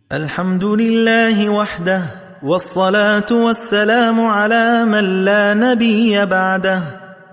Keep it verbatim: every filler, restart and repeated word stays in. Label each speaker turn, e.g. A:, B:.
A: الحمد لله وحده، والصلاة والسلام على من لا نبي بعده.